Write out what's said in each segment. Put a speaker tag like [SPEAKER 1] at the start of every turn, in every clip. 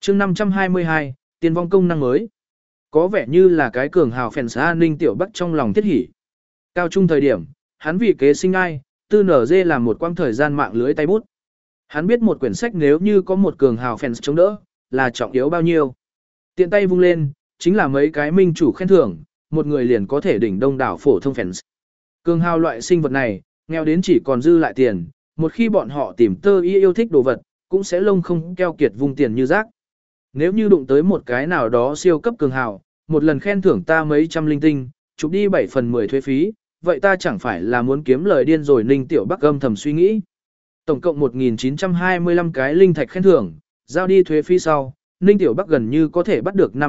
[SPEAKER 1] chương 522, tiên vong công năng mới. Có vẻ như là cái cường hào phèn xã Ninh Tiểu Bắc trong lòng thiết hỉ. Cao trung thời điểm, hắn vì kế sinh ai, tư nở dê làm một quãng thời gian mạng lưới tay bút. Hắn biết một quyển sách nếu như có một cường hào fans chống đỡ, là trọng yếu bao nhiêu. Tiện tay vung lên, chính là mấy cái minh chủ khen thưởng, một người liền có thể đỉnh đông đảo phổ thông fans. Cường hào loại sinh vật này, nghèo đến chỉ còn dư lại tiền, một khi bọn họ tìm tơ y yêu thích đồ vật, cũng sẽ lông không keo kiệt vung tiền như rác. Nếu như đụng tới một cái nào đó siêu cấp cường hào, một lần khen thưởng ta mấy trăm linh tinh, chụp đi 7/10 thuế phí, vậy ta chẳng phải là muốn kiếm lời điên rồi. Ninh Tiểu Bắc âm thầm suy nghĩ. Tổng cộng 1925 cái linh thạch khen thưởng, giao đi thuế phí sau, Ninh Tiểu Bắc gần như có thể bắt được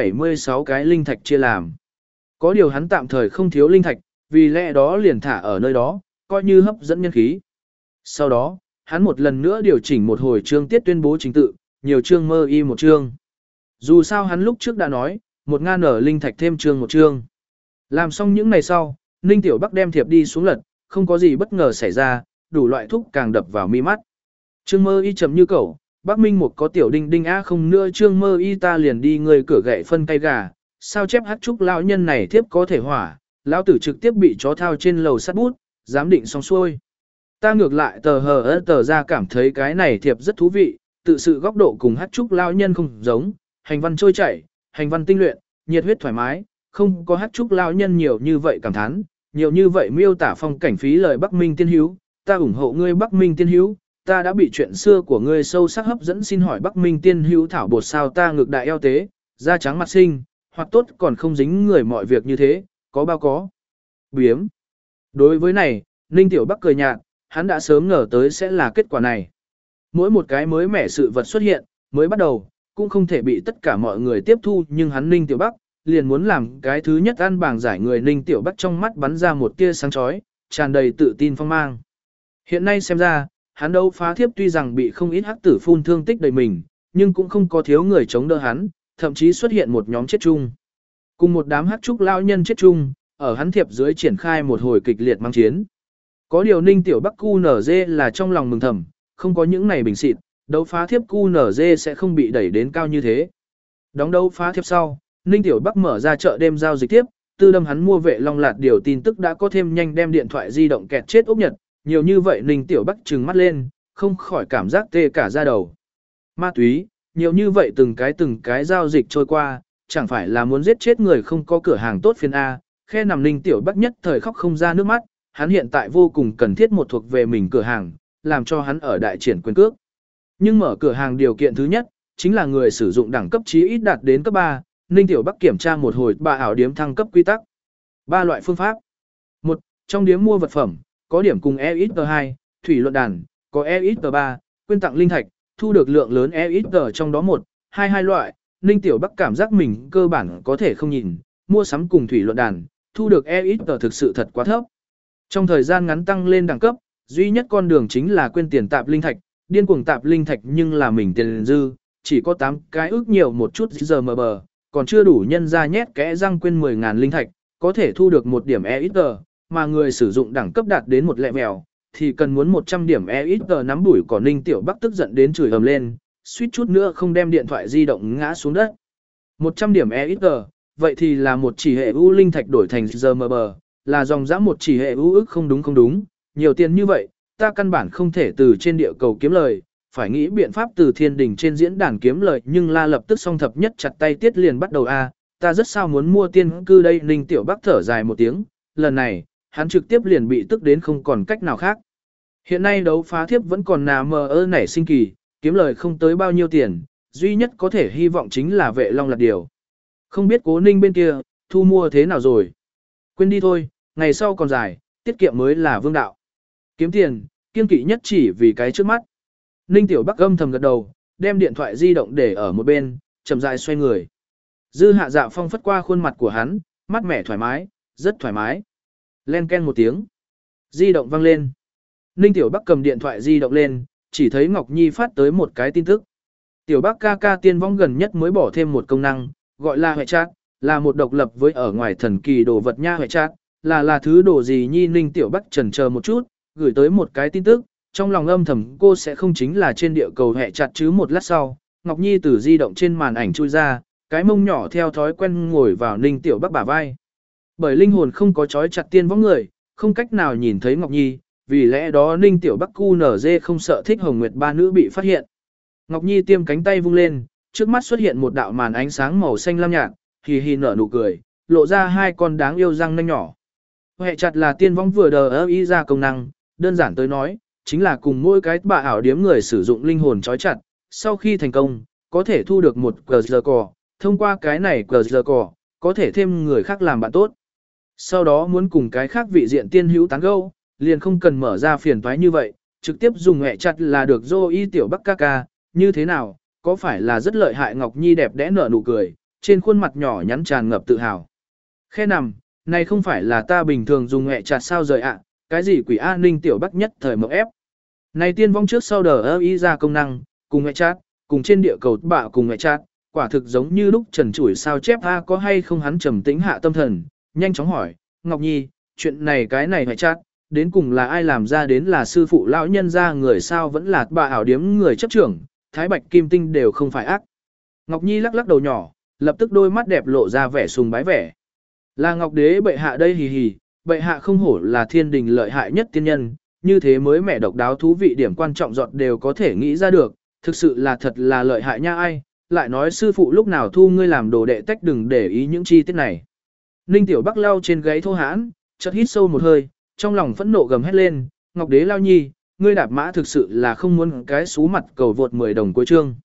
[SPEAKER 1] 576 cái linh thạch chia làm. Có điều hắn tạm thời không thiếu linh thạch, vì lẽ đó liền thả ở nơi đó, coi như hấp dẫn nhân khí. Sau đó, hắn một lần nữa điều chỉnh một hồi chương tiết tuyên bố chính tự, nhiều chương mơ y một chương. Dù sao hắn lúc trước đã nói, 1.000 ở linh thạch thêm chương một chương. Làm xong những ngày sau, Ninh Tiểu Bắc đem thiệp đi xuống lật, không có gì bất ngờ xảy ra, đủ loại thúc càng đập vào mi mắt. Trương mơ y chấm như cẩu, Bắc Minh một có tiểu đinh đinh a không nữa trương mơ y ta liền đi người cửa gậy phân cây gà, sao chép hát trúc lão nhân này thiếp có thể hỏa, lão tử trực tiếp bị chó thao trên lầu sắt bút, giám định xong xuôi. Ta ngược lại tờ ra cảm thấy cái này thiệp rất thú vị, tự sự góc độ cùng hát trúc lão nhân không giống, hành văn trôi chảy, hành văn tinh luyện, nhiệt huyết thoải mái, không có hát trúc lão nhân nhiều như vậy cảm thán, nhiều như vậy miêu tả phong cảnh phí lời Bắc Minh tiên hữu, ta ủng hộ ngươi Bắc Minh tiên hữu, ta đã bị chuyện xưa của ngươi sâu sắc hấp dẫn, xin hỏi Bắc Minh tiên hữu thảo bột sao ta ngược đại eo tế, da trắng mặt xinh, hoặc tốt còn không dính người mọi việc như thế, có bao có. Biếm. Đối với này, Ninh Tiểu Bắc cười nhạt, hắn đã sớm ngờ tới sẽ là kết quả này. Mỗi một cái mới mẻ sự vật xuất hiện, mới bắt đầu, cũng không thể bị tất cả mọi người tiếp thu, nhưng hắn Ninh Tiểu Bắc liền muốn làm cái thứ nhất ăn bảng giải người. Ninh Tiểu Bắc trong mắt bắn ra một tia sáng chói, tràn đầy tự tin phong mang. Hiện nay xem ra, hắn đấu phá thiếp tuy rằng bị không ít hắc tử phun thương tích đầy mình, nhưng cũng không có thiếu người chống đỡ hắn, thậm chí xuất hiện một nhóm chết chung. Cùng một đám hắc trúc lao nhân chết chung, ở hắn thiệp dưới triển khai một hồi kịch liệt mang chiến. Có điều Ninh Tiểu Bắc QNZ là trong lòng mừng thầm, không có những này bình xịt, đấu phá thiếp QNZ sẽ không bị đẩy đến cao như thế. Đóng đấu phá thiếp sau, Ninh Tiểu Bắc mở ra chợ đêm giao dịch tiếp, tư đâm hắn mua vệ long lạt điều tin tức đã có thêm nhanh đem điện thoại di động kẹt chết ốc nhật, nhiều như vậy Ninh Tiểu Bắc trừng mắt lên, không khỏi cảm giác tê cả da đầu. Ma túy, nhiều như vậy từng cái giao dịch trôi qua, chẳng phải là muốn giết chết người không có cửa hàng tốt phiên A, khe nằm Ninh Tiểu Bắc nhất thời khóc không ra nước mắt, hắn hiện tại vô cùng cần thiết một thuộc về mình cửa hàng, làm cho hắn ở đại triển quyền cước. Nhưng mở cửa hàng điều kiện thứ nhất, chính là người sử dụng đẳng cấp chí ít đạt đến cấp 3, Ninh Tiểu Bắc kiểm tra một hồi bà ảo điếm thăng cấp quy tắc. 3 loại phương pháp. 1. Trong điếm mua vật phẩm, có điểm cùng EXP2, thủy luận đàn, có EXP3, quyên tặng linh thạch, thu được lượng lớn EXP trong đó 1, 2 loại, Ninh Tiểu Bắc cảm giác mình cơ bản có thể không nhìn, mua sắm cùng thủy luận đàn, thu được EXP thực sự thật quá thấp. Trong thời gian ngắn tăng lên đẳng cấp, duy nhất con đường chính là quyên tiền tạp linh thạch, điên cuồng tạp linh thạch nhưng là mình tiền dư, chỉ có 8 cái ước nhiều một chút giờ mờ bờ, còn chưa đủ nhân ra nhét kẽ răng quyên 10.000 linh thạch, có thể thu được 1 điểm EXP, mà người sử dụng đẳng cấp đạt đến một lẹ mèo, thì cần muốn 100 điểm EXP nắm đuổi. Còn Ninh Tiểu Bắc tức giận đến chửi ầm lên, suýt chút nữa không đem điện thoại di động ngã xuống đất. 100 điểm EXP, vậy thì là một chỉ hệ u linh thạch đổi thành giờ mờ bờ, là dòng dã một chỉ hệ u ức không đúng, nhiều tiền như vậy, ta căn bản không thể từ trên địa cầu kiếm lời, phải nghĩ biện pháp từ thiên đình trên diễn đàn kiếm lời. Nhưng la lập tức song thập nhất chặt tay tiết liền bắt đầu ta rất sao muốn mua tiên cư đây. Ninh Tiểu Bắc thở dài một tiếng, lần này, hắn trực tiếp liền bị tức đến không còn cách nào khác. Hiện nay đấu phá thiếp vẫn còn mơ nảy sinh kỳ, kiếm lời không tới bao nhiêu tiền, duy nhất có thể hy vọng chính là vệ long lạt điều. Không biết Cố Ninh bên kia, thu mua thế nào rồi. Quên đi thôi, ngày sau còn dài, tiết kiệm mới là vương đạo. Kiếm tiền, kiêng kỵ nhất chỉ vì cái trước mắt. Ninh Tiểu Bắc âm thầm gật đầu, đem điện thoại di động để ở một bên, chậm rãi xoay người. Dư Hạ Dạ Phong phất qua khuôn mặt của hắn, mát mẻ thoải mái, rất thoải mái. Len ken một tiếng. Di động vang lên. Ninh Tiểu Bắc cầm điện thoại di động lên, chỉ thấy Ngọc Nhi phát tới một cái tin tức. Tiểu Bắc ca ca tiên vong gần nhất mới bỏ thêm một công năng, gọi là hệ chat, là một độc lập với ở ngoài thần kỳ đồ vật nha. Hệ chat, là thứ đồ gì Nhi? Ninh Tiểu Bắc chần chờ một chút, gửi tới một cái tin tức, trong lòng âm thầm cô sẽ không chính là trên địa cầu hệ chat chứ. Một lát sau, Ngọc Nhi từ di động trên màn ảnh chui ra, cái mông nhỏ theo thói quen ngồi vào Ninh Tiểu Bắc bả vai. Bởi linh hồn không có trói chặt tiên võng người, không cách nào nhìn thấy Ngọc Nhi, vì lẽ đó Ninh Tiểu Bắc QNZ không sợ Thích Hồng Nguyệt ba nữ bị phát hiện. Ngọc Nhi tiêm cánh tay vung lên, trước mắt xuất hiện một đạo màn ánh sáng màu xanh lam nhạt, hì hì nở nụ cười, lộ ra hai con đáng yêu răng nanh nhỏ. Hệ chặt là tiên võng vừa đờ ý ra công năng, đơn giản tới nói, chính là cùng mỗi cái bạ ảo điếm người sử dụng linh hồn trói chặt, sau khi thành công, có thể thu được một QR code, thông qua cái này QR code, có thể thêm người khác làm bạn tốt. Sau đó muốn cùng cái khác vị diện tiên hữu tán gẫu, liền không cần mở ra phiền toái như vậy, trực tiếp dùng hệ chặt là được Joey Tiểu Bắc ca ca, như thế nào, có phải là rất lợi hại? Ngọc Nhi đẹp đẽ nở nụ cười, trên khuôn mặt nhỏ nhắn tràn ngập tự hào. Khe nằm, này không phải là ta bình thường dùng hệ chặt sao rời ạ, cái gì quỷ an ninh Tiểu Bắc nhất thời mộng ép. Này tiên vong trước sau đờ ý ra công năng, cùng hệ chặt, cùng trên địa cầu bạ cùng hệ chặt, quả thực giống như lúc trần chủi sao chép A có hay không. Hắn trầm tĩnh hạ tâm thần, nhanh chóng hỏi, Ngọc Nhi, chuyện này cái này hệ chặt, đến cùng là ai làm ra, đến là sư phụ lão nhân ra người sao vẫn là bà ảo điếm người chấp trưởng, Thái Bạch Kim Tinh đều không phải ác. Ngọc Nhi lắc lắc đầu nhỏ, lập tức đôi mắt đẹp lộ ra vẻ sùng bái vẻ. Là Ngọc Đế bệ hạ đây, hì hì, bệ hạ không hổ là thiên đình lợi hại nhất tiên nhân, như thế mới mẻ độc đáo thú vị điểm quan trọng giọt đều có thể nghĩ ra được, thực sự là thật là lợi hại nha. Ai, lại nói sư phụ lúc nào thu ngươi làm đồ đệ tách, đừng để ý những chi tiết này. Ninh Tiểu Bắc lau trên gáy thô hãn, chợt hít sâu một hơi, trong lòng phẫn nộ gầm hét lên, Ngọc Đế Lao Nhi, ngươi đạp mã thực sự là không muốn cái xú mặt cầu vượt 10 đồng cuối chương.